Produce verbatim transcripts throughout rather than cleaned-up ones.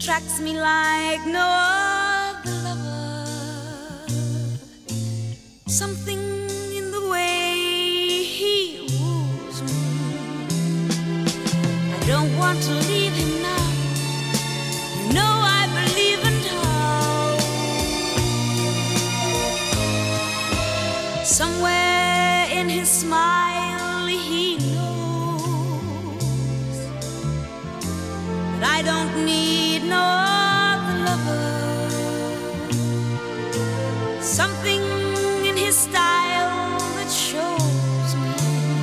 attracts me like no other lover. Something in the way he woos me. I don't want to leave him now. You know I believe in love. Somewhere in his smile he knows that I don't need no other lover. Something in his style that shows me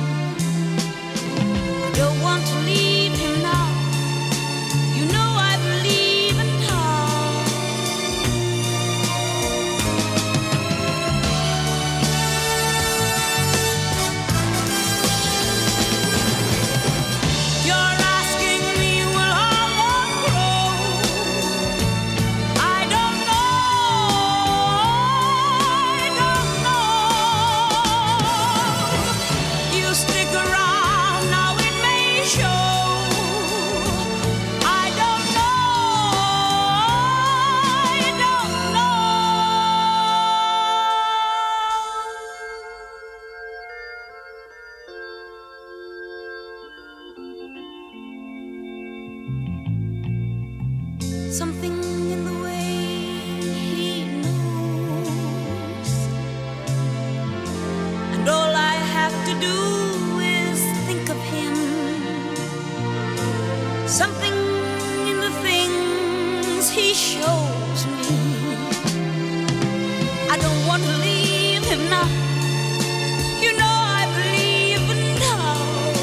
I don't want to leave him now. You know I believe in love. You're asking me will our love grow? I don't know. I don't know. You stick around now, it may show. I don't know. I don't know. Something in the way he knows, and all I have to do is think of him. Something in the things he shows me. I don't want to leave him now. You know I believe in love.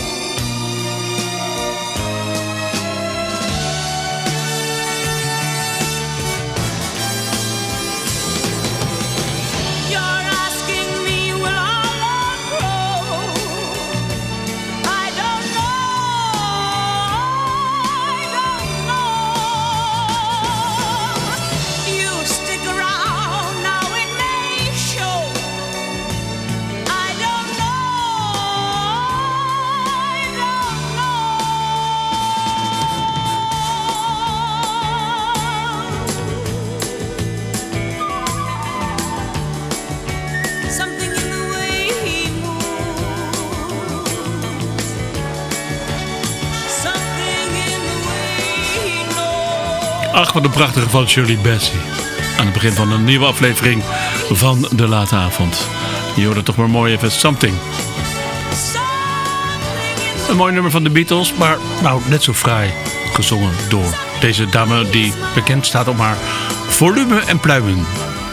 You're asking me will our love grow? I don't know. I don't know. You stick around now, it may show. I don't know. I don't know. Something in the way he moves. Something in the way he knows. Ach, wat een prachtige van Shirley Bassey. Aan het begin van een nieuwe aflevering van De Late Avond. Je hoorde toch maar mooi even Something. Een mooi nummer van de Beatles, maar nou net zo fraai gezongen door deze dame die bekend staat om haar volume en pluimen.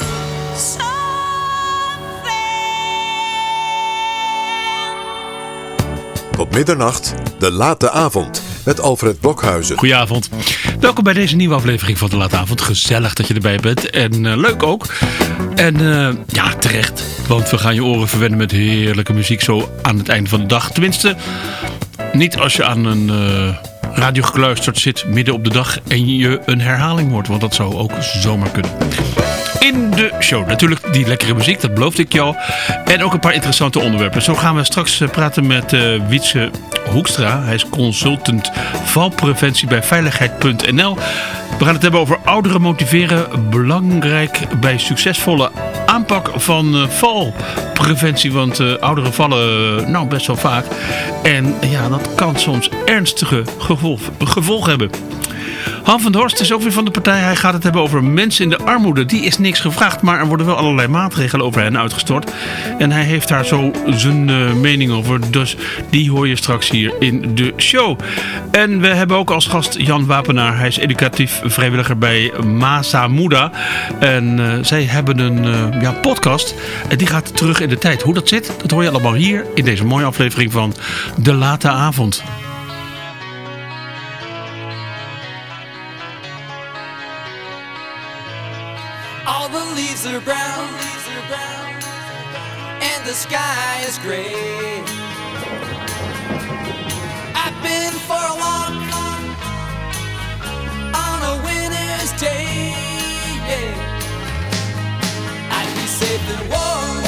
Tot middernacht, De Late Avond, met Alfred Blokhuizen. Goedenavond. Welkom bij deze nieuwe aflevering van De Late Avond. Gezellig dat je erbij bent. En uh, leuk ook. En uh, ja, terecht. Want we gaan je oren verwennen met heerlijke muziek zo aan het einde van de dag. Tenminste, niet als je aan een uh, radio gekluisterd zit midden op de dag en je een herhaling hoort. Want dat zou ook zomaar kunnen. In de show natuurlijk die lekkere muziek, dat beloofde ik jou. En ook een paar interessante onderwerpen. Zo gaan we straks praten met uh, Wietse Hoekstra. Hij is consultant valpreventie bij veiligheid punt n l. We gaan het hebben over ouderen motiveren. Belangrijk bij succesvolle aanpak van uh, valpreventie. Want uh, ouderen vallen uh, nou best wel vaak. En ja, dat kan soms ernstige gevolg, gevolgen hebben. Han van der Horst is ook weer van de partij. Hij gaat het hebben over mensen in de armoede. Die is niks gevraagd, maar er worden wel allerlei maatregelen over hen uitgestort. En hij heeft daar zo zijn uh, mening over. Dus die hoor je straks hier in de show. En we hebben ook als gast Jan Wapenaar. Hij is educatief vrijwilliger bij Masa Muda. En uh, zij hebben een uh, ja, podcast. En die gaat terug in de tijd. Hoe dat zit, dat hoor je allemaal hier in deze mooie aflevering van De Late Avond. All the leaves are brown, leaves are brown, and the sky is gray. I've been for a walk on a winter's day. Yeah. I'd be safe and warm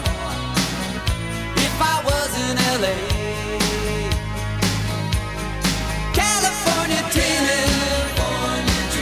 if I was in L A. California dreaming, California dreaming.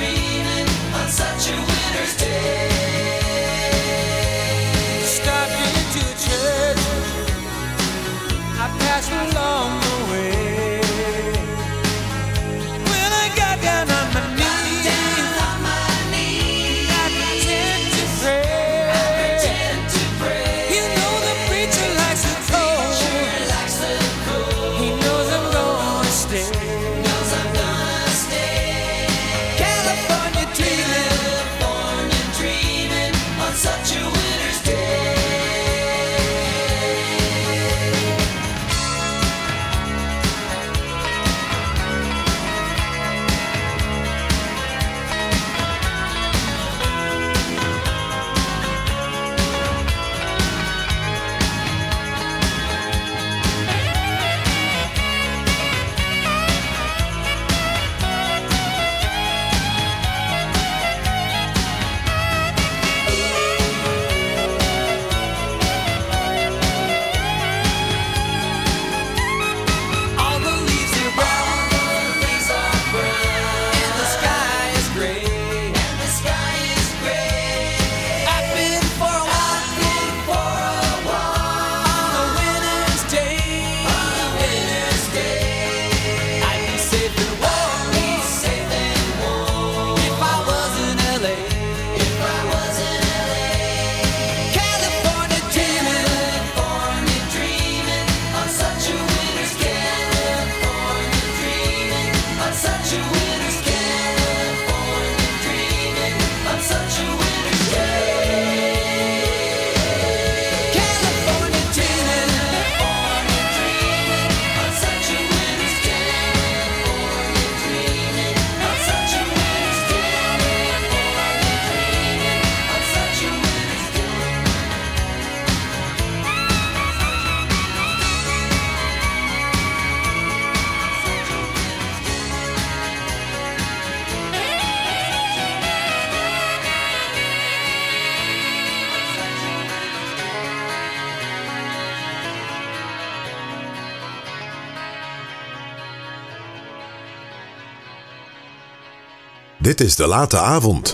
Dit is De Late Avond.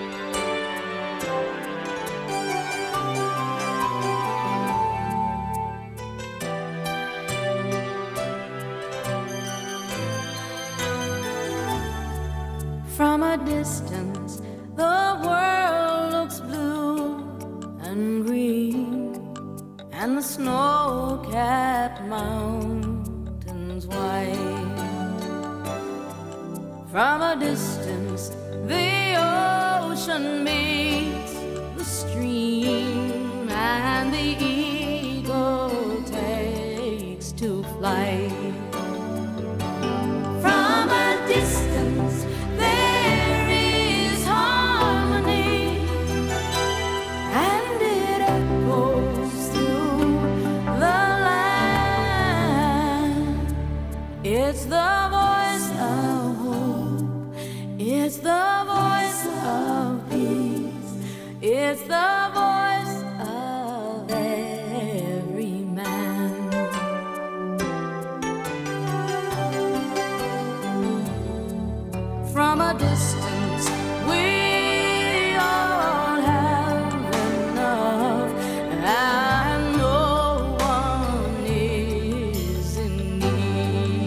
From a distance, the world looks blue and green, and the snow-capped mountains white. From a distance, the ocean meets the stream, and the eagle takes to flight. From a distance, there is harmony, and it echoes through the land. It's the voice of hope, it's the voice of peace, it's the voice of every man. From a distance, we all have enough, and no one is in need.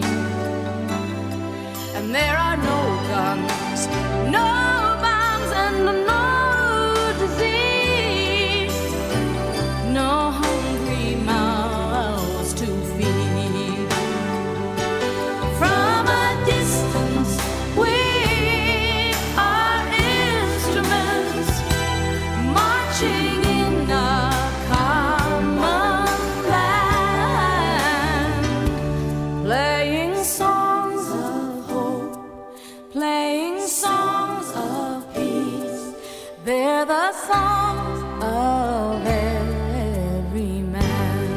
And there are no guns, no bombs, and no disease, no hungry mouths to feed. From a distance, we are instruments marching in a common land, playing songs of hope, playing songs of peace. They're the songs of every man.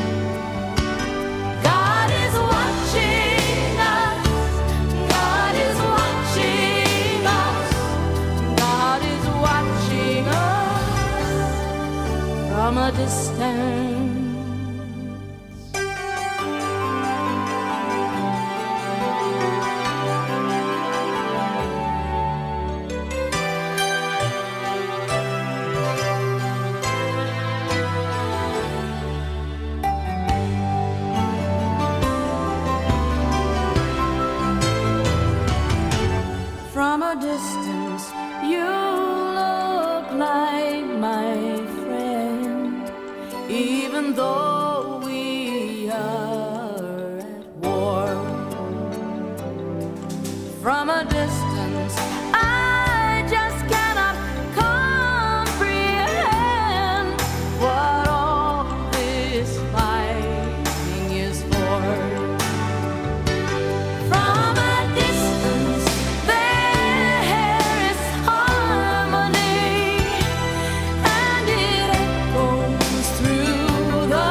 God is watching us, God is watching us, God is watching us from a distance. From a distance, you look like my friend, even though we are at war. From a distance, I just cannot comprehend what all this fighting is for. From a distance, there is harmony, and it echoes through the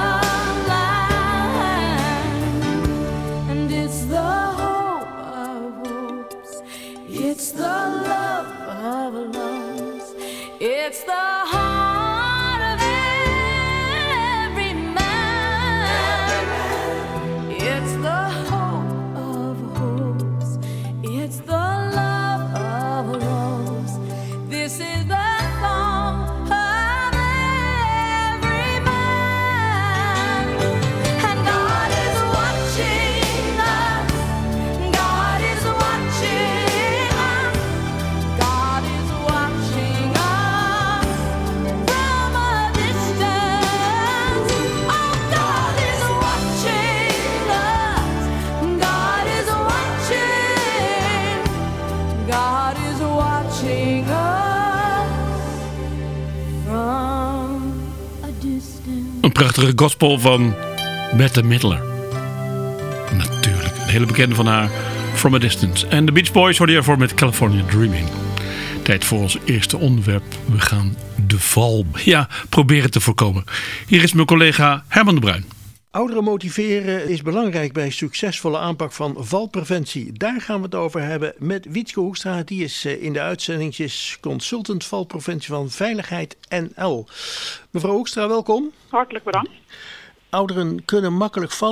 land. And it's the hope of hopes, it's the love of loves, it's the heart of every man. It's the hope of hopes, it's the love of loves. This is the song of every man. And God is watching us, God is watching us, God is watching us from a distance. Oh, God is watching us, God is watching, God is watching us from a distance. Een prachtige gospel van Bette Midler. Natuurlijk, een hele bekende van haar, From a Distance. En de Beach Boys worden hiervoor met California Dreaming. Tijd voor ons eerste onderwerp. We gaan de val, ja, proberen te voorkomen. Hier is mijn collega Herman de Bruin. Ouderen motiveren is belangrijk bij succesvolle aanpak van valpreventie. Daar gaan we het over hebben met Wietske Hoekstra. Die is in de uitzendingjes consultant valpreventie van Veiligheid N L. Mevrouw Hoekstra, welkom. Hartelijk bedankt. Ouderen kunnen makkelijk vallen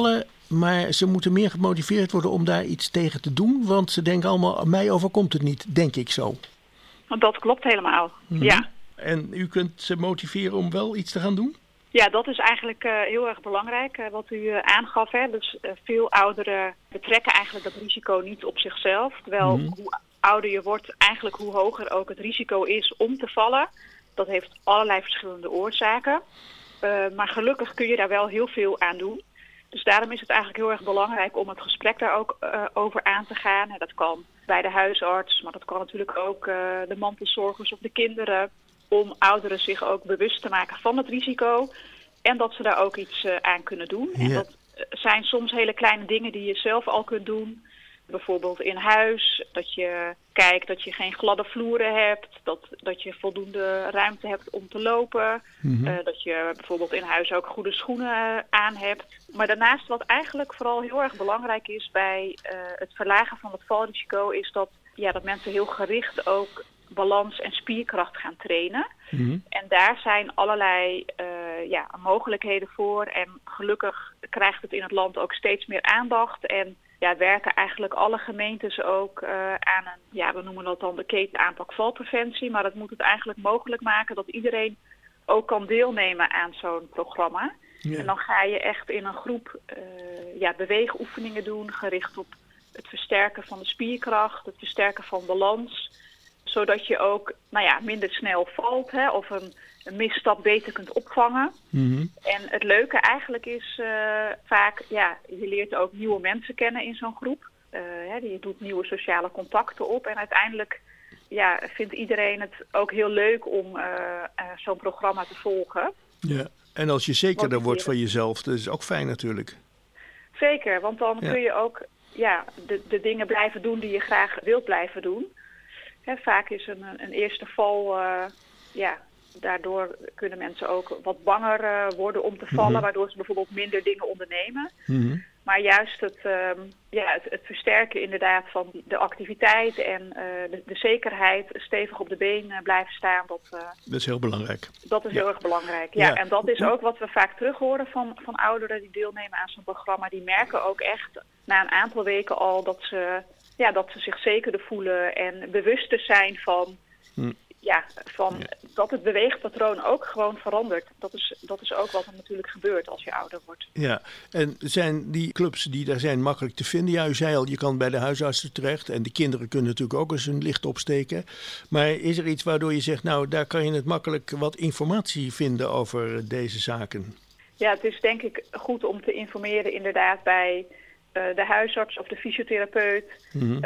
Maar ze moeten meer gemotiveerd worden om daar iets tegen te doen. Want ze denken allemaal, mij overkomt het niet, denk ik zo. Want dat klopt helemaal, Mhm. ja. En u kunt ze motiveren om wel iets te gaan doen? Ja, dat is eigenlijk uh, heel erg belangrijk, uh, wat u uh, aangaf. Hè? Dus uh, veel ouderen betrekken eigenlijk dat risico niet op zichzelf. Terwijl Mhm. hoe ouder je wordt, eigenlijk hoe hoger ook het risico is om te vallen. Dat heeft allerlei verschillende oorzaken. Uh, maar gelukkig kun je daar wel heel veel aan doen. Dus daarom is het eigenlijk heel erg belangrijk om het gesprek daar ook uh, over aan te gaan. En dat kan bij de huisarts, maar dat kan natuurlijk ook uh, de mantelzorgers of de kinderen. Om ouderen zich ook bewust te maken van het risico. En dat ze daar ook iets uh, aan kunnen doen. Ja. En dat zijn soms hele kleine dingen die je zelf al kunt doen. Bijvoorbeeld in huis, dat je kijkt dat je geen gladde vloeren hebt. Dat, dat je voldoende ruimte hebt om te lopen. Mhm. Uh, dat je bijvoorbeeld in huis ook goede schoenen uh, aan hebt. Maar daarnaast wat eigenlijk vooral heel erg belangrijk is bij uh, het verlagen van het valrisico... is dat, ja, dat mensen heel gericht ook balans en spierkracht gaan trainen. Mhm. En daar zijn allerlei uh, ja, mogelijkheden voor. En gelukkig krijgt het in het land ook steeds meer aandacht. En ja, werken eigenlijk alle gemeentes ook uh, aan een, ja, we noemen dat dan de ketenaanpak valpreventie. Maar dat moet het eigenlijk mogelijk maken dat iedereen ook kan deelnemen aan zo'n programma. Ja. En dan ga je echt in een groep uh, ja, beweegoefeningen doen, gericht op het versterken van de spierkracht, het versterken van balans. Zodat je ook nou ja, minder snel valt, hè, of een, een misstap beter kunt opvangen. Mhm. En het leuke eigenlijk is uh, vaak, ja, je leert ook nieuwe mensen kennen in zo'n groep. Uh, hè, je doet nieuwe sociale contacten op. En uiteindelijk ja, vindt iedereen het ook heel leuk om uh, uh, zo'n programma te volgen. Ja. En als je zekerder wordt Motiveren. van jezelf, dat is ook fijn natuurlijk. Zeker, want dan Ja. kun je ook ja, de, de dingen blijven doen die je graag wilt blijven doen. Hè, vaak is een, een eerste val, uh, ja, daardoor kunnen mensen ook wat banger uh, worden om te vallen, Mhm. waardoor ze bijvoorbeeld minder dingen ondernemen. Mhm. Maar juist het, um, ja, het, het versterken inderdaad van die, de activiteit en uh, de, de zekerheid, stevig op de been uh, blijven staan, dat, uh, Dat is heel belangrijk. dat is Ja. heel erg belangrijk. Ja, Ja. En dat is ook wat we vaak terug horen van, van ouderen die deelnemen aan zo'n programma. Die merken ook echt na een aantal weken al dat ze, ja, dat ze zich zekerder voelen en bewuster zijn van... Hm. Ja, van dat het beweegpatroon ook gewoon verandert. Dat is, dat is ook wat er natuurlijk gebeurt als je ouder wordt. Ja, en zijn die clubs die daar zijn makkelijk te vinden? Ja, u zei al, je kan bij de huisartsen terecht. En de kinderen kunnen natuurlijk ook eens hun licht opsteken. Maar is er iets waardoor je zegt, nou, daar kan je het makkelijk wat informatie vinden over deze zaken? Ja, het is denk ik goed om te informeren inderdaad bij uh, de huisarts of de fysiotherapeut. Mhm.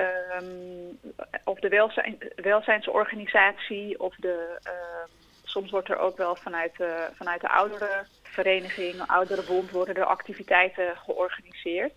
Um, of de welzijn, welzijnsorganisatie. Of de, uh, soms wordt er ook wel vanuit de, vanuit de ouderenvereniging, ouderenbond, worden er activiteiten georganiseerd.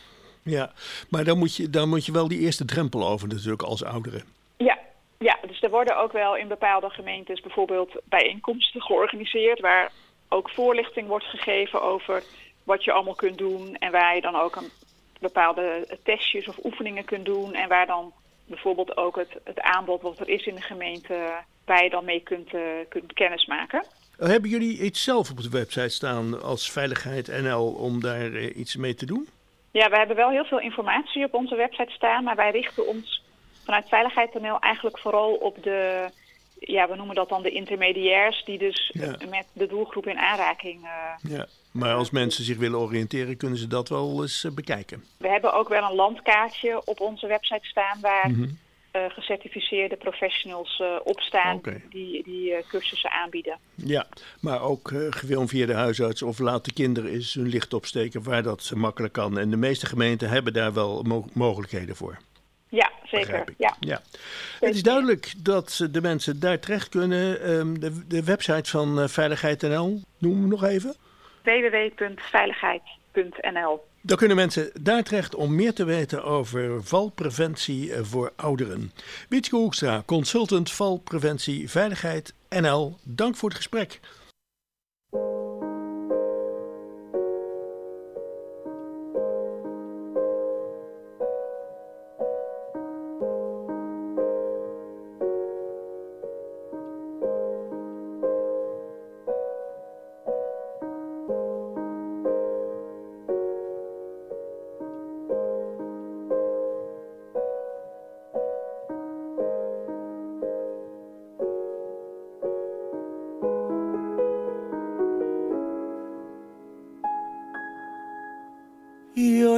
Ja, maar dan moet je, dan moet je wel die eerste drempel over natuurlijk als ouderen. Ja, ja, dus er worden ook wel in bepaalde gemeentes bijvoorbeeld bijeenkomsten georganiseerd waar ook voorlichting wordt gegeven over wat je allemaal kunt doen en waar je dan ook een bepaalde testjes of oefeningen kunt doen en waar dan bijvoorbeeld ook het, het aanbod wat er is in de gemeente waar je dan mee kunt, uh, kunt kennismaken. Hebben jullie iets zelf op de website staan als Veiligheid N L om daar uh, iets mee te doen? Ja, we hebben wel heel veel informatie op onze website staan, maar wij richten ons vanuit Veiligheid punt n l eigenlijk vooral op de, ja, we noemen dat dan de intermediairs, die dus Ja. met de doelgroep in aanraking... Uh, Ja, maar als mensen zich willen oriënteren, kunnen ze dat wel eens uh, bekijken. We hebben ook wel een landkaartje op onze website staan waar Mhm. uh, gecertificeerde professionals uh, op staan Oké. die, die uh, cursussen aanbieden. Ja, maar ook uh, gewoon via de huisarts of laat de kinderen eens hun licht opsteken waar dat makkelijk kan. En de meeste gemeenten hebben daar wel mo- mogelijkheden voor. Ja, zeker. Begrijp ik. Ja. Ja. Het is duidelijk dat de mensen daar terecht kunnen. Um, de, de website van uh, Veiligheid N L, noem hem nog even. w w w punt veiligheid punt n l. Dan kunnen mensen daar terecht om meer te weten over valpreventie voor ouderen. Wietske Hoekstra, consultant valpreventie Veiligheid N L. Dank voor het gesprek.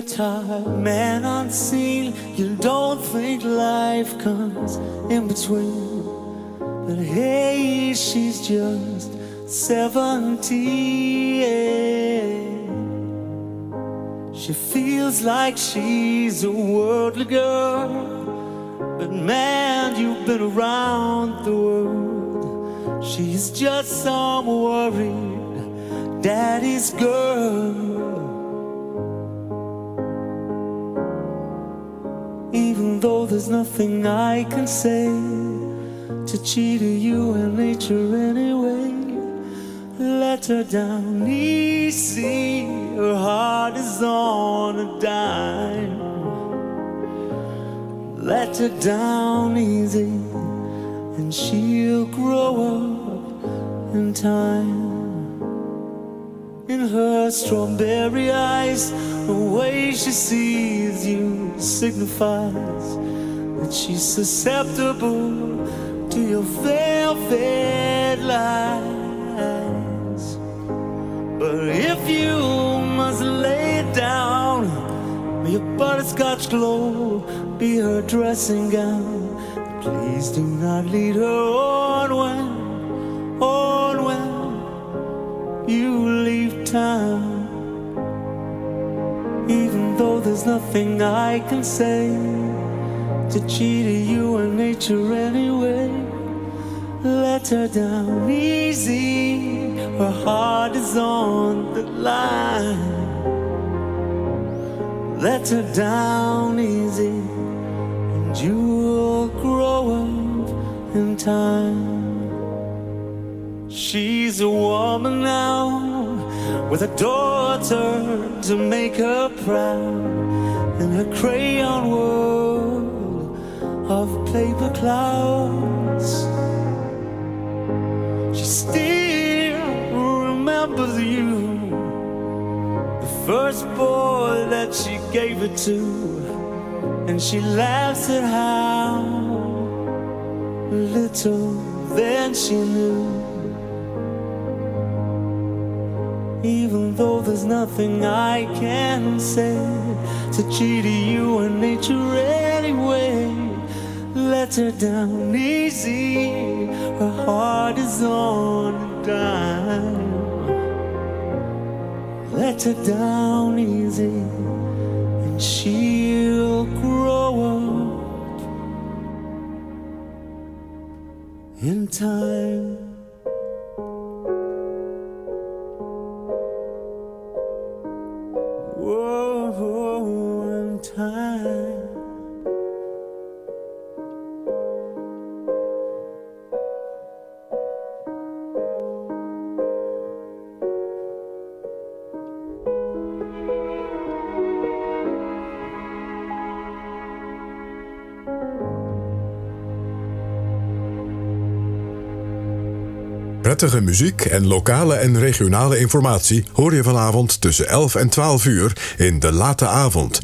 tired, man unseen. You don't think life comes in between. But hey, she's just seventeen. She feels like she's a worldly girl, but man, you've been around the world. She's just some worried daddy's girl. Even though there's nothing I can say to cheat you and nature anyway, let her down easy. Her heart is on a dime. Let her down easy, and she'll grow up in time. In her strawberry eyes, the way she sees you signifies that she's susceptible to your velvet lies. But if you must lay it down, may your butterscotch glow be her dressing gown. Please do not lead her on when, on when you leave town. Even though there's nothing I can say to cheat you and nature anyway, let her down easy. Her heart is on the line. Let her down easy, and you'll grow up in time. She's a woman now, with a daughter to make her proud, in her crayon world of paper clouds. She still remembers you, the first boy that she gave it to, and she laughs at how little then she knew. Even though there's nothing I can say to cheat you and nature anyway, let her down easy. Her heart is on a dime. Let her down easy, and she'll grow up in time. Whoa, in time. Prettige muziek en lokale en regionale informatie hoor je vanavond tussen elf en twaalf uur in De Late Avond.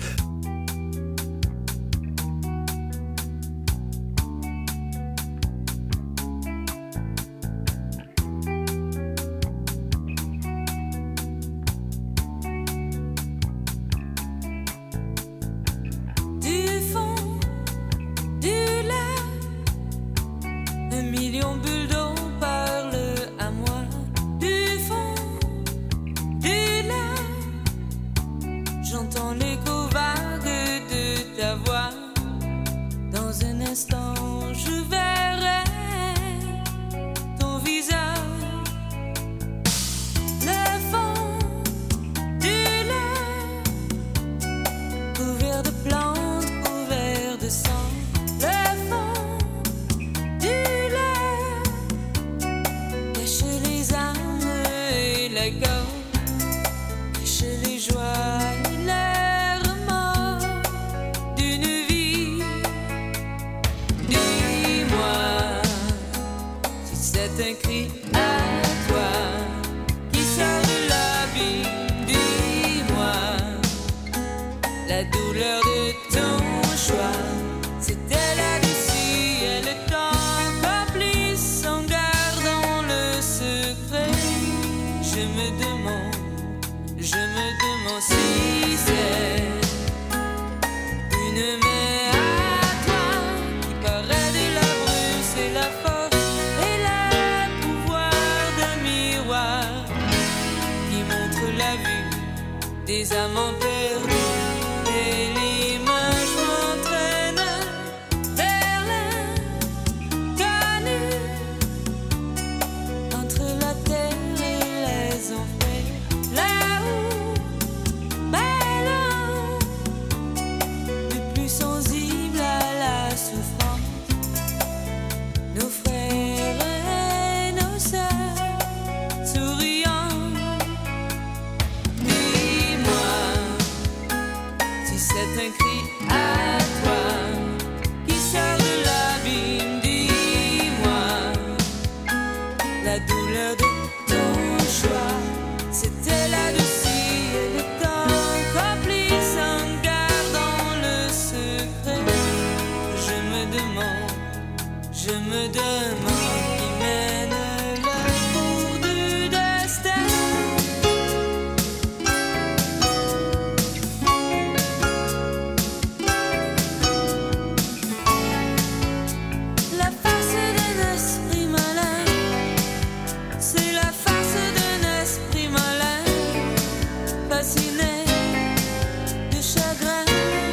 Je me demande si c'est Une main à toi qui paraît de la brume, c'est la force et le pouvoir d'un miroir qui montre la vue des amants perdus. Et l'image m'entraîne vers l'inconnu, entre la terre et les enfers, là-haut, ballon, le plus sensible à la souffrance, nos frères et nos sœurs, souriants. Dis-moi si c'est un cri à toi qui sort de l'abîme. Dis-moi la douleur de ton choix, c'était là-dessus et le temps complice en gardant le secret. Je me demande, je me demande qui mène le cours du destin. La face d'un esprit malin, c'est la face d'un esprit malin, fasciné de chagrin.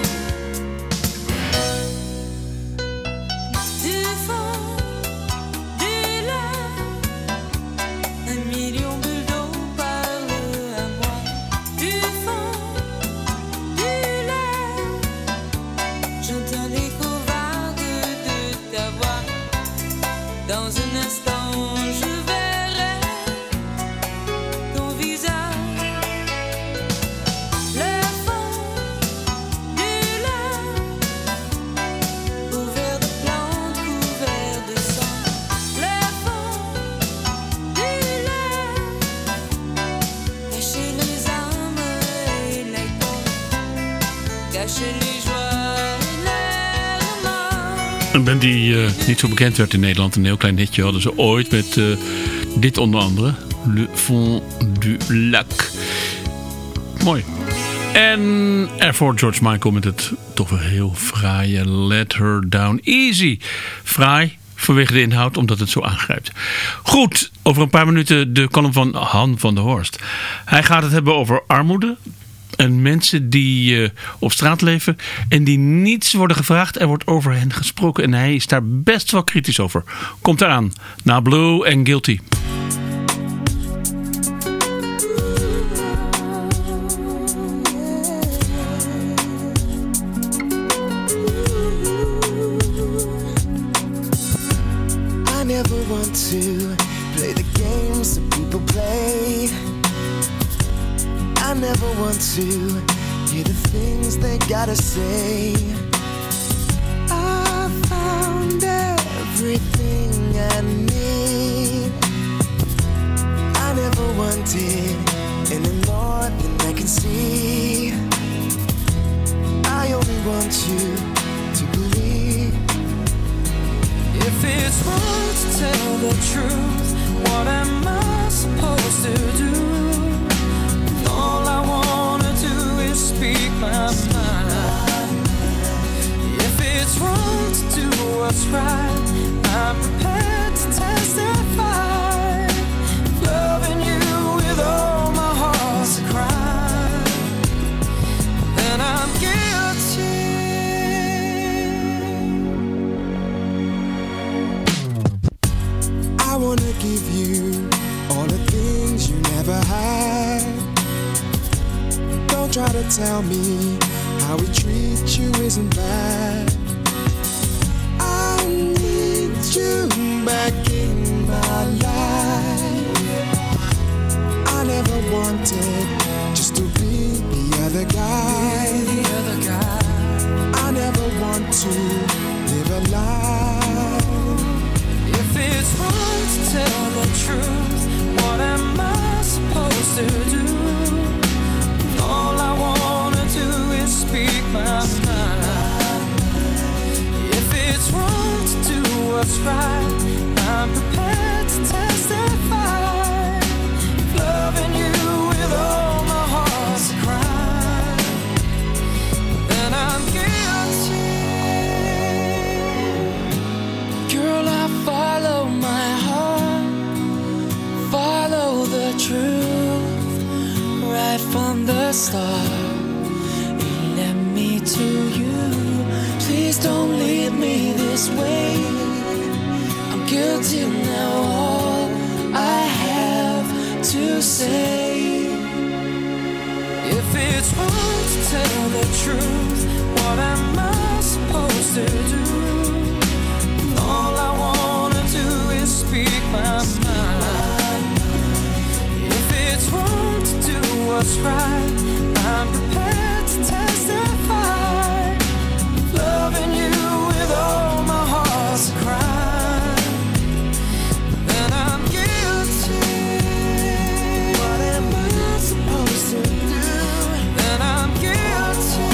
Du fond, du lac, un million bulles d'eau parlent à moi. Du fond, du lac, j'entends l'écho vague de ta voix. Dans un instant, je verrai ton visage. Le fond du lac, couvert de plantes, couvert de sang. Le fond du lac, cacher les âmes et les corps, cacher les joies et les remords. Een band die uh, niet zo bekend werd in Nederland. Een heel klein hitje hadden ze ooit met uh, dit onder andere. Le Fond du Lac. Mooi. En ervoor George Michael met het toch wel heel fraaie Let Her Down Easy. Fraai vanwege de inhoud, omdat het zo aangrijpt. Goed, over een paar minuten de column van Han van der Horst. Hij gaat het hebben over armoede. En mensen die uh, op straat leven en die niets worden gevraagd. Er wordt over hen gesproken en hij is daar best wel kritisch over. Komt eraan. Na Blue en Guilty. I never want to play the games that people play. I never want to hear the things they gotta say. I found everything I need. I never wanted any more than I can see. I only want you to believe. If it's wrong to tell the truth, what am I supposed to do? All I wanna do is speak my mind. If it's wrong to do what's right, I'm prepared to testify. Loving you with all my heart's a crime, then I'm guilty. I wanna give you all the things you never had. Don't try to tell me how we treat you isn't bad. I need you back in my life. I never wanted just to be the other guy. The other guy. I never want to live a lie. If it's wrong to tell the truth, what am I supposed to do? All I wanna do is speak my mind. If it's wrong to do what's right, I'm prepared to testify. Loving you with all my heart's a crime, then I'm guilty. guilty now. All I have to say, if it's wrong to tell the truth, what am I supposed to do? All I wanna do is speak my mind. If it's wrong to do what's right, I'm prepared to testify. Loving you with all my heart's a crime. Then I'm guilty. What am I supposed to do? Then I'm guilty.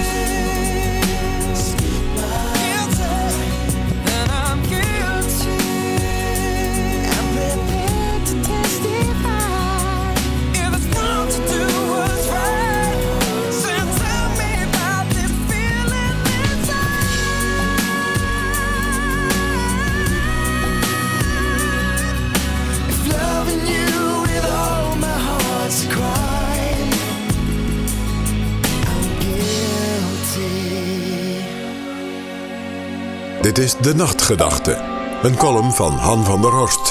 Guilty. Then I'm guilty. I'm prepared to testify. If it's wrong to do what's right, then tell me about this feeling inside. If loving you with all my heart's a crime, I'm guilty. Dit is De Nachtgedachte, een column van Han van der Horst.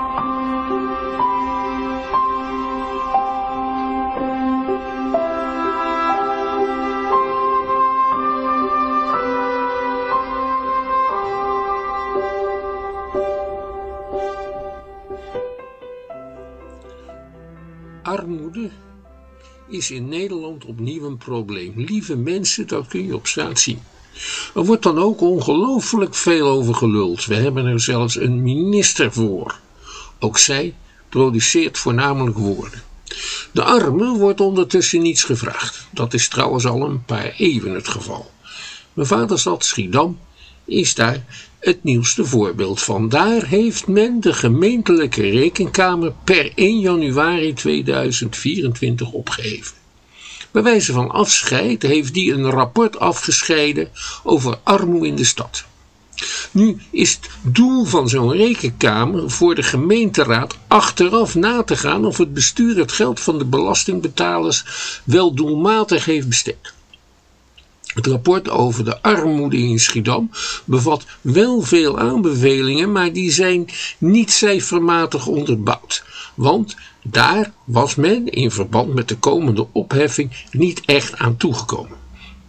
Armoede is in Nederland opnieuw een probleem. Lieve mensen, dat kun je op straat zien. Er wordt dan ook ongelooflijk veel over geluld. We hebben er zelfs een minister voor. Ook zij produceert voornamelijk woorden. De armen wordt ondertussen niets gevraagd. Dat is trouwens al een paar eeuwen het geval. Mijn vaderstad Schiedam is daar het nieuwste voorbeeld van. Daar heeft men de gemeentelijke rekenkamer per één januari tweeduizend vierentwintig opgeheven. Bij wijze van afscheid heeft die een rapport afgescheiden over armoede in de stad. Nu is het doel van zo'n rekenkamer voor de gemeenteraad achteraf na te gaan of het bestuur het geld van de belastingbetalers wel doelmatig heeft besteed. Het rapport over de armoede in Schiedam bevat wel veel aanbevelingen, maar die zijn niet cijfermatig onderbouwd. Want daar was men in verband met de komende opheffing niet echt aan toegekomen.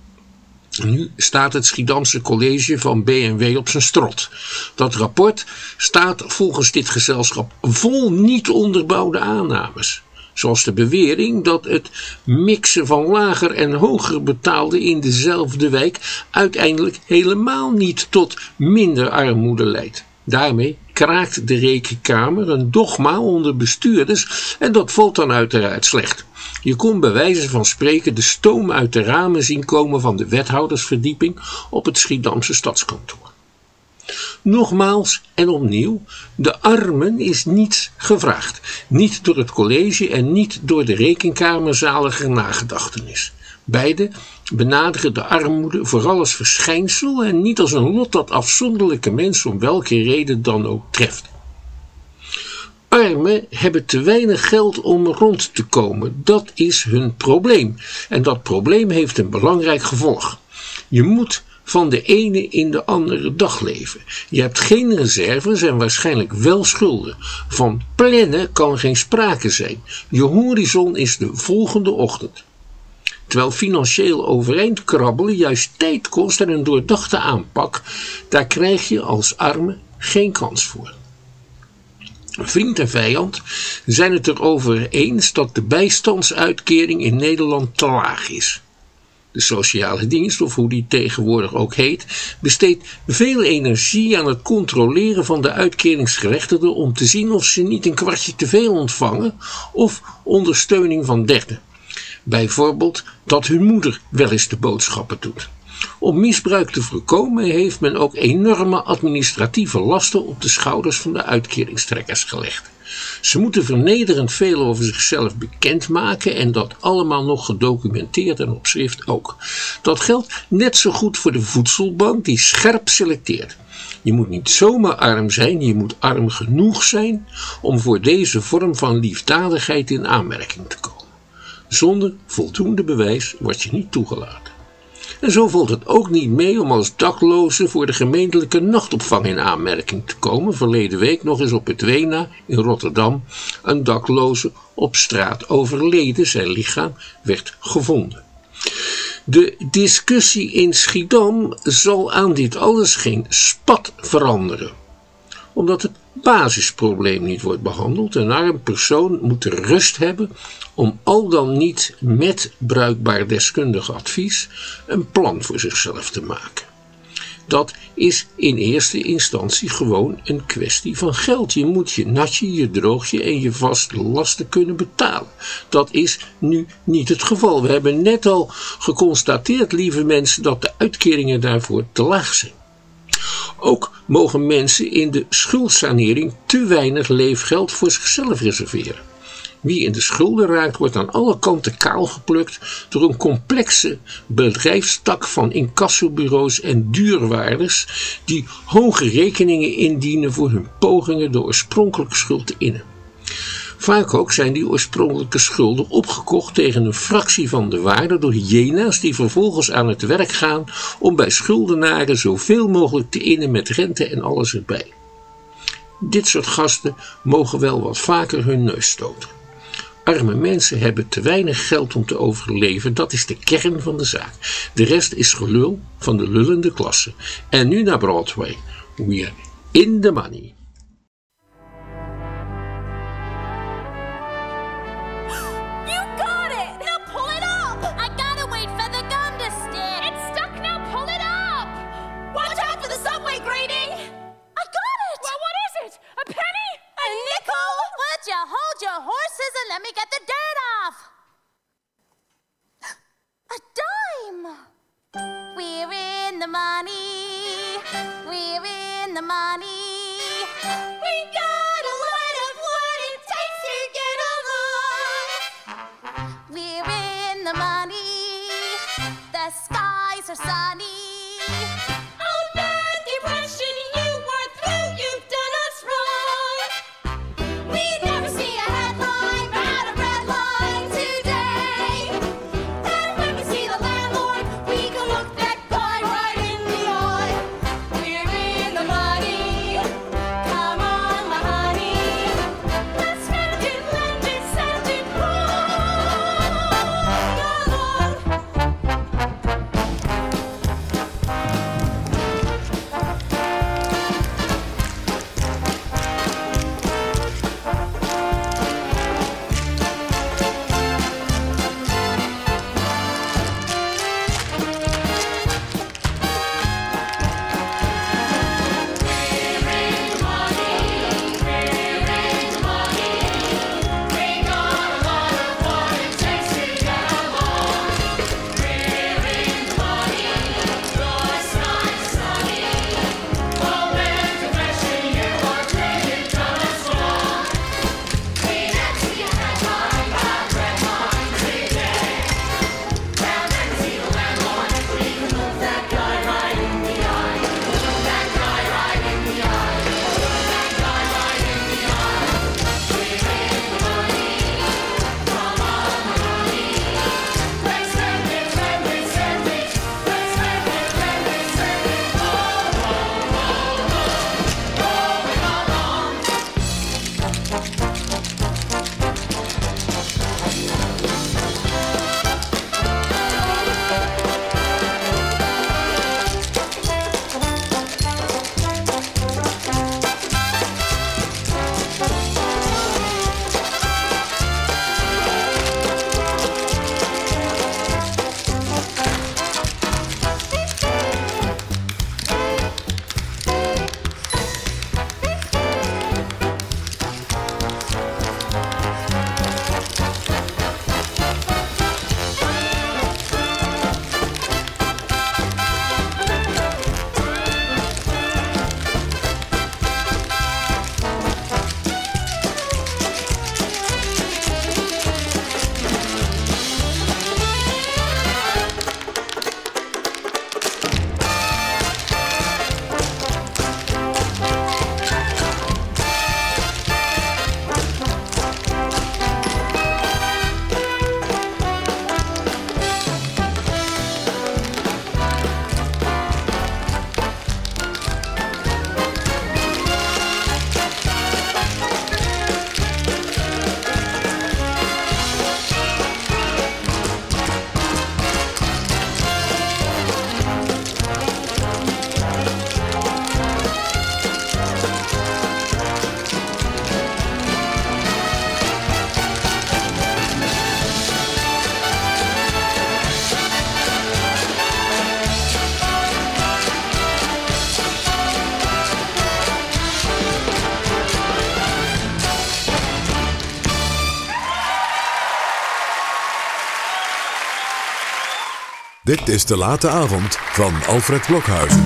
Nu staat het Schiedamse college van B N W op zijn strot. Dat rapport staat volgens dit gezelschap vol niet onderbouwde aannames. Zoals de bewering dat het mixen van lager en hoger betaalde in dezelfde wijk uiteindelijk helemaal niet tot minder armoede leidt. Daarmee kraakt de rekenkamer een dogma onder bestuurders en dat valt dan uiteraard slecht. Je kon bij wijze van spreken de stoom uit de ramen zien komen van de wethoudersverdieping op het Schiedamse stadskantoor. Nogmaals en opnieuw, de armen is niets gevraagd. Niet door het college en niet door de rekenkamerzaliger nagedachtenis. Beide benaderen de armoede vooral als verschijnsel en niet als een lot dat afzonderlijke mensen om welke reden dan ook treft. Armen hebben te weinig geld om rond te komen. Dat is hun probleem. En dat probleem heeft een belangrijk gevolg. Je moet van de ene in de andere dag leven. Je hebt geen reserves en waarschijnlijk wel schulden. Van plannen kan geen sprake zijn. Je horizon is de volgende ochtend. Terwijl financieel overeind krabbelen juist tijd kost en een doordachte aanpak, daar krijg je als arme geen kans voor. Vriend en vijand zijn het erover eens dat de bijstandsuitkering in Nederland te laag is. De sociale dienst, of hoe die tegenwoordig ook heet, besteedt veel energie aan het controleren van de uitkeringsgerechtigden om te zien of ze niet een kwartje te veel ontvangen of ondersteuning van derden. Bijvoorbeeld dat hun moeder wel eens de boodschappen doet. Om misbruik te voorkomen heeft men ook enorme administratieve lasten op de schouders van de uitkeringstrekkers gelegd. Ze moeten vernederend veel over zichzelf bekendmaken en dat allemaal nog gedocumenteerd en op schrift ook. Dat geldt net zo goed voor de voedselbank die scherp selecteert. Je moet niet zomaar arm zijn, je moet arm genoeg zijn om voor deze vorm van liefdadigheid in aanmerking te komen. Zonder voldoende bewijs word je niet toegelaten. En zo valt het ook niet mee om als dakloze voor de gemeentelijke nachtopvang in aanmerking te komen. Verleden week nog eens op het Wena in Rotterdam een dakloze op straat overleden. Zijn lichaam werd gevonden. De discussie in Schiedam zal aan dit alles geen spat veranderen. Omdat het basisprobleem niet wordt behandeld. Een arm persoon moet de rust hebben om al dan niet met bruikbaar deskundig advies een plan voor zichzelf te maken. Dat is in eerste instantie gewoon een kwestie van geld. Je moet je natje, je droogje en je vaste lasten kunnen betalen. Dat is nu niet het geval. We hebben net al geconstateerd, lieve mensen, dat de uitkeringen daarvoor te laag zijn. Ook mogen mensen in de schuldsanering te weinig leefgeld voor zichzelf reserveren. Wie in de schulden raakt, wordt aan alle kanten kaal geplukt door een complexe bedrijfstak van incassobureaus en duurwaarders die hoge rekeningen indienen voor hun pogingen de oorspronkelijke schuld te innen. Vaak ook zijn die oorspronkelijke schulden opgekocht tegen een fractie van de waarde door hyena's die vervolgens aan het werk gaan om bij schuldenaren zoveel mogelijk te innen met rente en alles erbij. Dit soort gasten mogen wel wat vaker hun neus stoten. Arme mensen hebben te weinig geld om te overleven, dat is de kern van de zaak. De rest is gelul van de lullende klasse. En nu naar Broadway. We're in the money. Hold your horses and let me get the dirt off. A dime. We're in the money. We're in the money. We got a lot of what it takes to get along. We're in the money. The skies are sunny. Oh, bad depression, you are through. You've done us wrong. We never see a headline about a red line today. And when we see the landlord, we can look that guy right in the eye. We're in the money. Come on, my honey. Let's spend it, lend it, send it, roll along. Dit is De Late Avond van Alfred Blokhuizen.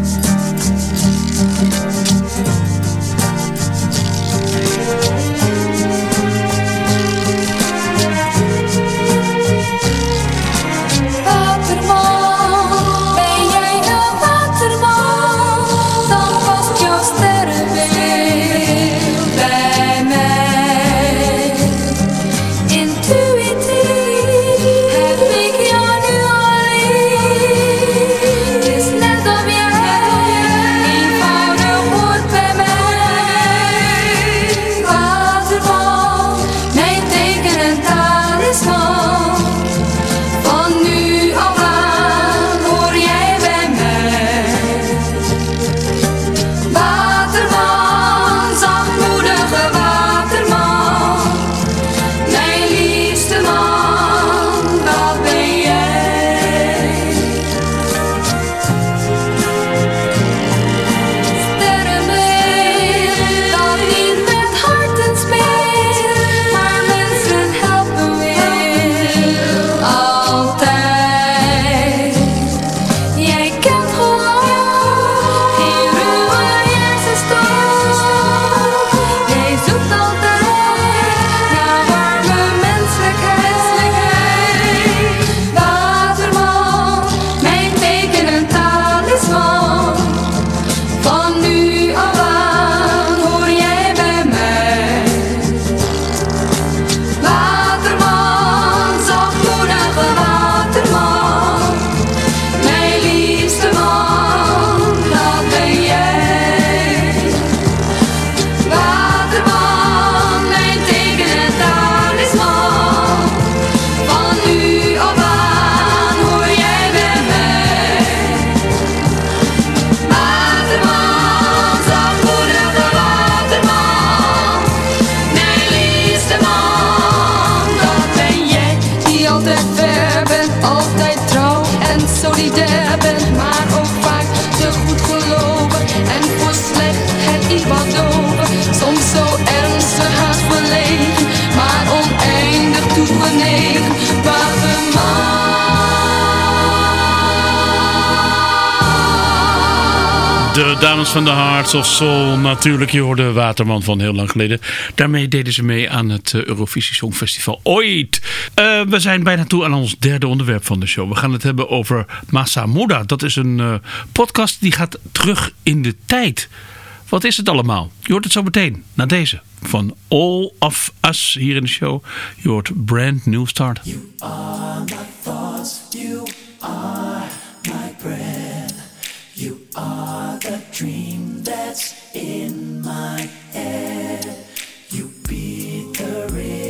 De dames van de Hearts of Soul, natuurlijk, je hoorde Waterman van heel lang geleden. Daarmee deden ze mee aan het uh, Eurovisie Songfestival ooit. Uh, we zijn bijna toe aan ons derde onderwerp van de show. We gaan het hebben over Massa Moda. Dat is een uh, podcast die gaat terug in de tijd. Wat is het allemaal? Je hoort het zo meteen, na deze. Van All of Us hier in de show. Je hoort Brand New Start. You are my thoughts, you are my breath. You are the dream that's in my head. You beat the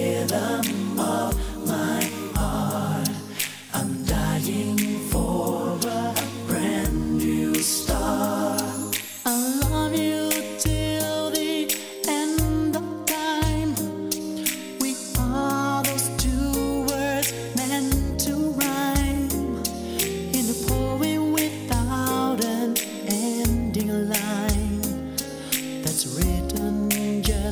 rhythm of my heart. I'm dying for a brand new start. I love you till the end of time. We are those two words meant to rhyme in a poem without an ending line that's written just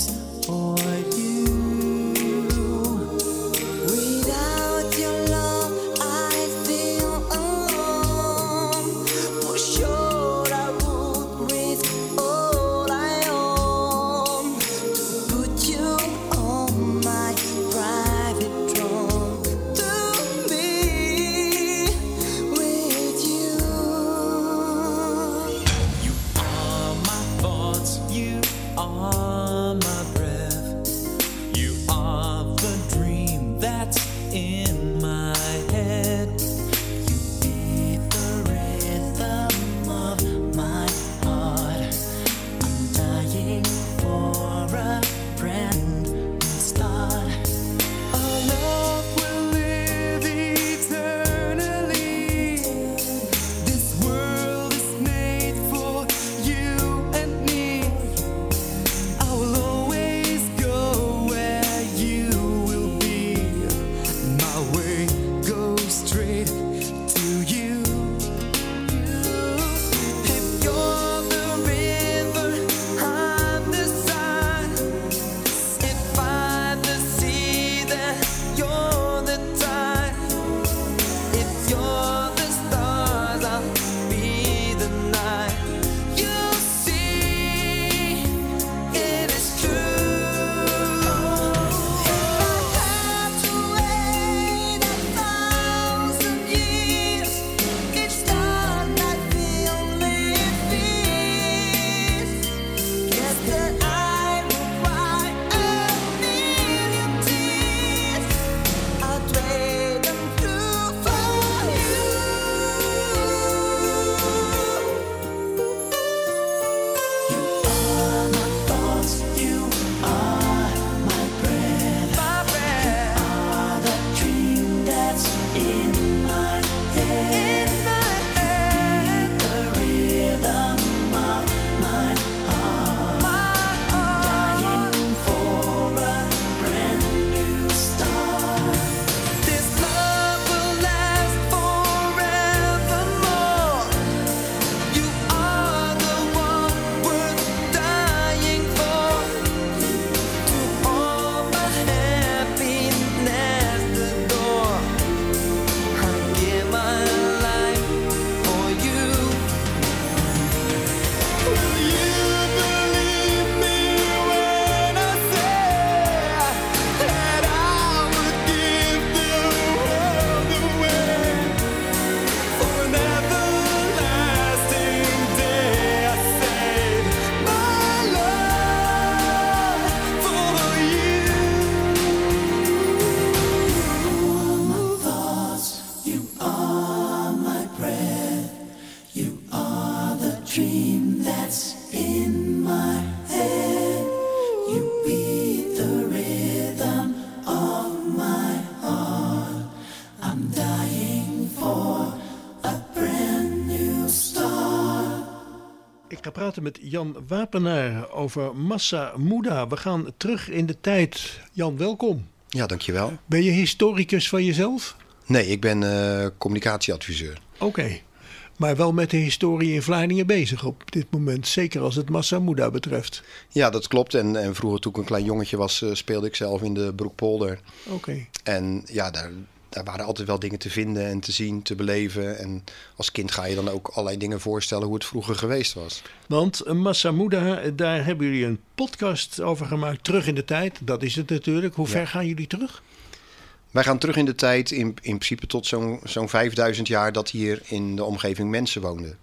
dream that's in my head. You beat the rhythm of my heart. I'm dying for a brand new start. Ik ga praten met Jan Wapenaar over Massa Muda. We gaan terug in de tijd. Jan, welkom. Ja, dankjewel. Ben je historicus van jezelf? Nee, ik ben uh, communicatieadviseur. Oké, okay. Maar wel met de historie in Vlaardingen bezig op dit moment. Zeker als het Massa Muda betreft. Ja, dat klopt. En, en vroeger toen ik een klein jongetje was, uh, speelde ik zelf in de Broekpolder. Oké. Okay. En ja, daar, daar waren altijd wel dingen te vinden en te zien, te beleven. En als kind ga je dan ook allerlei dingen voorstellen hoe het vroeger geweest was. Want Massa Muda, daar hebben jullie een podcast over gemaakt. Terug in de tijd, dat is het natuurlijk. Hoe ver ja. gaan jullie terug? Wij gaan terug in de tijd, in, in principe tot zo'n zo'n vijfduizend jaar dat hier in de omgeving mensen woonden.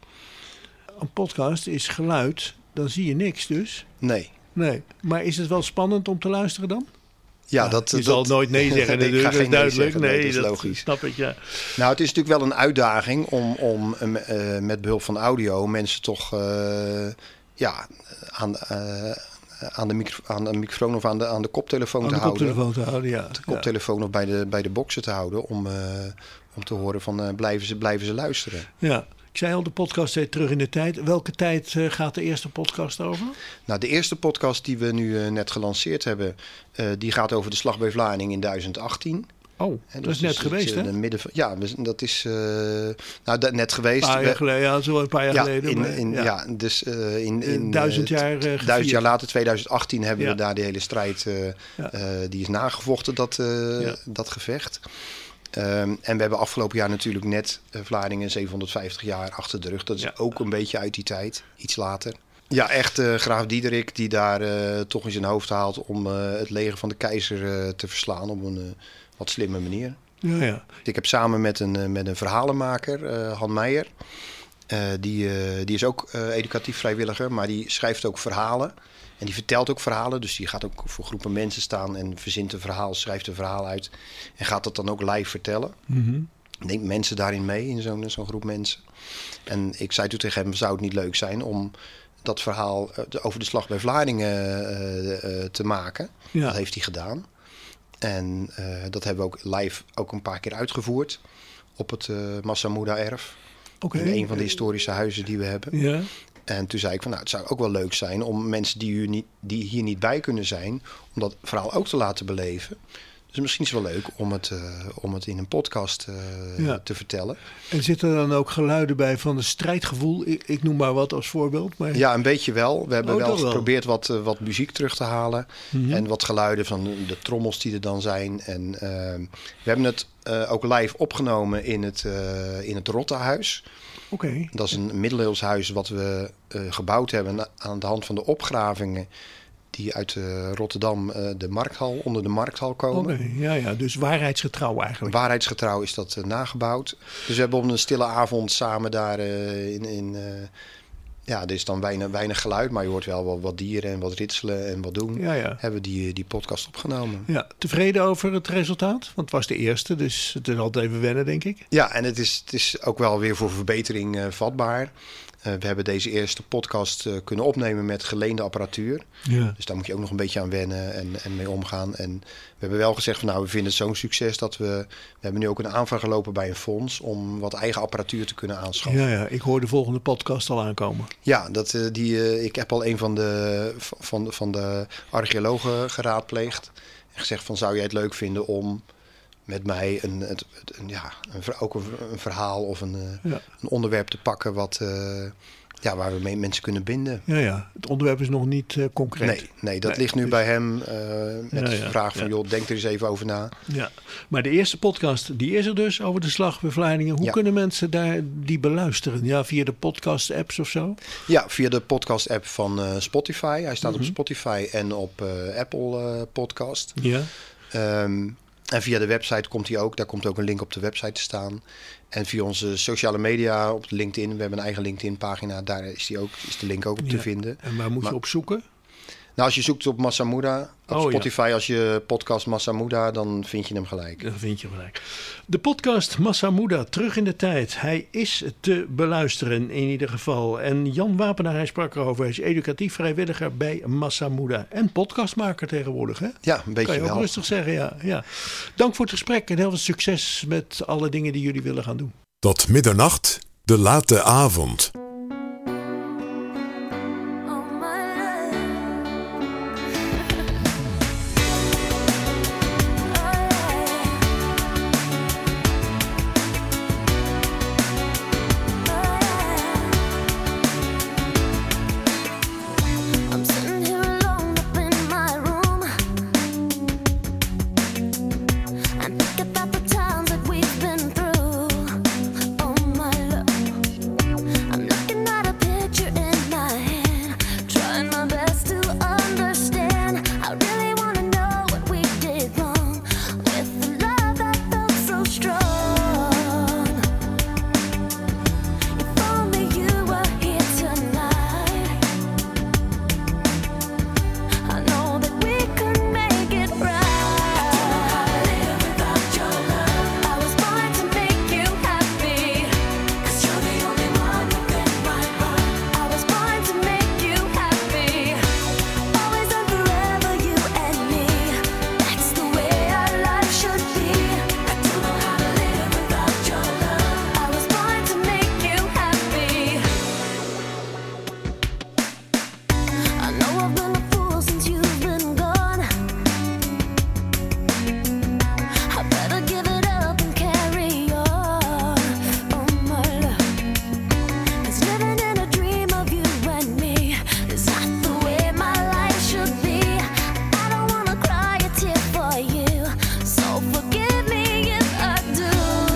Een podcast is geluid, dan zie je niks dus? Nee. Nee, maar is het wel spannend om te luisteren dan? Ja, ja, dat, je dat, zal nooit nee zeggen natuurlijk, dat is duidelijk. Nee, nee, dat is dat logisch. Snap ik, ja. Nou, het is natuurlijk wel een uitdaging om, om uh, met behulp van audio mensen toch uh, ja, aan, uh, aan, de micro, aan de microfoon of aan de, aan de koptelefoon aan te de houden. Koptelefoon te houden, ja. De koptelefoon ja. of bij de, bij de boxen te houden om, uh, om te horen van uh, blijven, ze, blijven ze luisteren. Ja. Ik zei al, de podcast heet Terug in de Tijd. Welke tijd uh, gaat de eerste podcast over? Nou, de eerste podcast die we nu uh, net gelanceerd hebben, uh, die gaat over de Slag bij Vlaardingen in duizend achttien. Oh, dat is net geweest, hè? Midden van, ja, dat is uh, nou, dat, net geweest. Een paar jaar geleden, ja, zo een paar jaar ja, geleden. In, maar, in, ja. ja, dus uh, in, in duizend jaar uh, duizend jaar later, tweeduizend achttien, hebben ja. we daar de hele strijd, uh, ja. uh, die is nagevochten, dat, uh, ja. dat gevecht. Um, en we hebben afgelopen jaar natuurlijk net uh, Vlaardingen zevenhonderdvijftig jaar achter de rug. Dat is ja. ook een beetje uit die tijd, iets later. Ja, echt uh, graaf Diederik die daar uh, toch in zijn hoofd haalt om uh, het leger van de keizer uh, te verslaan op een uh, wat slimme manier. Ja, ja. Ik heb samen met een, uh, met een verhalenmaker, uh, Han Meijer, uh, die, uh, die is ook uh, educatief vrijwilliger, maar die schrijft ook verhalen. En die vertelt ook verhalen, dus die gaat ook voor groepen mensen staan en verzint een verhaal, schrijft een verhaal uit en gaat dat dan ook live vertellen. Mm-hmm. Neemt mensen daarin mee, in zo'n zo'n groep mensen. En ik zei toen tegen hem, zou het niet leuk zijn om dat verhaal uh, over de Slag bij Vlaardingen uh, uh, te maken? Ja. Dat heeft hij gedaan. En uh, dat hebben we ook live ook een paar keer uitgevoerd op het uh, Massa Muda erf. Okay. In een van de historische huizen die we hebben. Ja. En toen zei ik van nou, het zou ook wel leuk zijn om mensen die, u niet, die hier niet bij kunnen zijn, om dat verhaal ook te laten beleven. Dus misschien is het wel leuk om het, uh, om het in een podcast uh, ja. te vertellen. En zitten er dan ook geluiden bij van een strijdgevoel? Ik, ik noem maar wat als voorbeeld. Maar... Ja, een beetje wel. We hebben oh, wel geprobeerd wel. Wat, uh, wat muziek terug te halen. Mm-hmm. En wat geluiden van de trommels die er dan zijn. En uh, we hebben het uh, ook live opgenomen in het, uh, in het Rottehuis. Okay. Dat is een middeleeuws huis wat we uh, gebouwd hebben aan de hand van de opgravingen die uit uh, Rotterdam uh, de markthal, onder de markthal komen. Okay, ja, ja, dus waarheidsgetrouw eigenlijk. Waarheidsgetrouw is dat uh, nagebouwd. Dus we hebben op een stille avond samen daar uh, in... in uh, ja, er is dan weinig, weinig geluid, maar je hoort wel wat, wat dieren en wat ritselen en wat doen. Ja, ja. Hebben we die, die podcast opgenomen. Ja, tevreden over het resultaat? Want het was de eerste, dus het is altijd even wennen, denk ik. Ja, en het is, het is ook wel weer voor verbetering uh, vatbaar. Uh, we hebben deze eerste podcast uh, kunnen opnemen met geleende apparatuur. Ja. Dus daar moet je ook nog een beetje aan wennen en, en mee omgaan. En we hebben wel gezegd van nou, we vinden het zo'n succes dat we... We hebben nu ook een aanvraag gelopen bij een fonds om wat eigen apparatuur te kunnen aanschaffen. Ja, ja, ik hoor de volgende podcast al aankomen. Ja, dat, uh, die, uh, ik heb al een van de, van, van de archeologen geraadpleegd. En gezegd van zou jij het leuk vinden om met mij een, een, een, ja, een, ook een, een verhaal of een, ja. een onderwerp te pakken wat, uh, ja, waar we mee mensen kunnen binden. Ja, ja. Het onderwerp is nog niet uh, concreet. Nee, nee dat nee, ligt nu dus... bij hem uh, met ja, de ja, vraag van ja. joh, denk er eens even over na. Ja, maar de eerste podcast die is er dus over de Slag bij Vlaardingen. Hoe ja. kunnen mensen daar die beluisteren? Ja, via de podcast apps of zo? Ja, via de podcast app van uh, Spotify. Hij staat mm-hmm. op Spotify en op uh, Apple uh, Podcast. Ja. Um, En via de website komt hij ook. Daar komt ook een link op de website te staan. En via onze sociale media op LinkedIn. We hebben een eigen LinkedIn pagina. Daar is, die ook, is de link ook op ja. te vinden. En waar moet maar, je op zoeken? Nou, als je zoekt op Massa Muda, op Oh, Spotify, ja. Als je podcast Massa Muda, dan vind je hem gelijk. Dan vind je hem gelijk. De podcast Massa Muda, terug in de tijd. Hij is te beluisteren in ieder geval. En Jan Wapenaar, hij sprak erover. Hij is educatief vrijwilliger bij Massa Muda. En podcastmaker tegenwoordig, hè? Ja, een beetje Kan je ook wel. rustig zeggen, ja, ja. Dank voor het gesprek en heel veel succes met alle dingen die jullie willen gaan doen. Tot middernacht, de late avond. I'm sitting here alone up in my room and think about the times that we've been through. Oh my love, I'm looking at a picture in my hand, trying my best to understand. I really wanna know what we did wrong with the love that felt so strong. If only you were here tonight, I know that we could make it right. I don't know how to live without your love. I was born to make you happy, 'cause you're the only one within my heart. I was born to make you happy, always and forever, you and me. That's the way our life should be. I don't know how to live without your love. I was born to make you happy. I know I've been a fool since you've been gone. I better give it up and carry on. Oh my love, 'cause living in a dream of you and me is not the way my life should be. I don't wanna cry a tear for you, so forgive me if I do.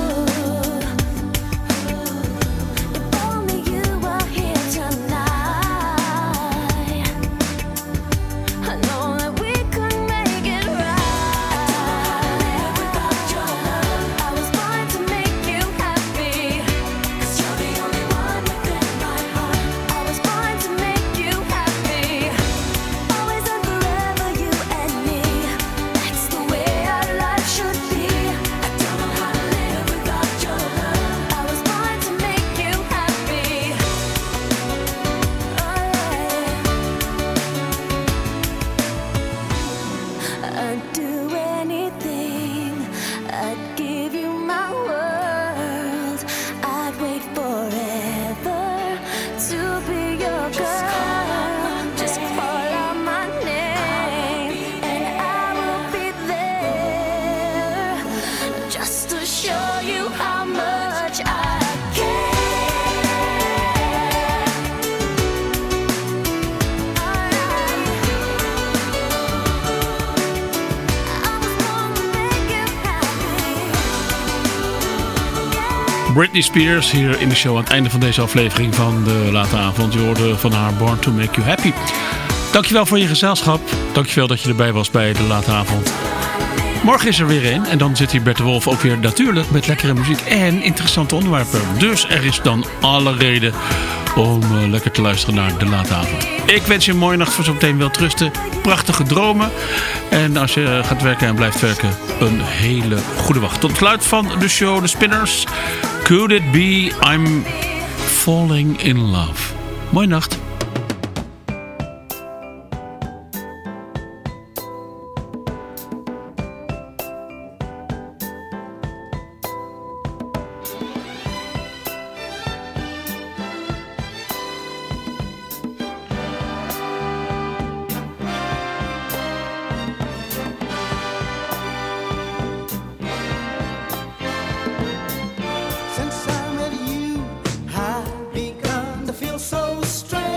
If only you were here tonight, I know that we could make it right. Without your love, I was born to make you happy, 'cause you're the only one within my heart. I was born to make you happy, always and forever, you and me. That's the way our life should be. I don't know how to live without your love. I was born to make you happy. I'd do anything, I'd give you my world, I'd wait forever to be your girl. Just call out my name and I will be there, just to show you how much I care. Britney Spears hier in de show aan het einde van deze aflevering van de late avond. Je hoorde van haar Born to Make You Happy. Dankjewel voor je gezelschap. Dankjewel dat je erbij was bij de late avond. Morgen is er weer een en dan zit hier Bert de Wolf ook weer natuurlijk met lekkere muziek en interessante onderwerpen. Dus er is dan alle reden om uh, lekker te luisteren naar de late avond. Ik wens je een mooie nacht, voor zo meteen wel trusten. Prachtige dromen. En als je gaat werken en blijft werken, een hele goede wacht. Tot het sluit van de show, de Spinners. Could it be I'm falling in love? Mooie nacht. Since I met you, I've begun to feel so strange.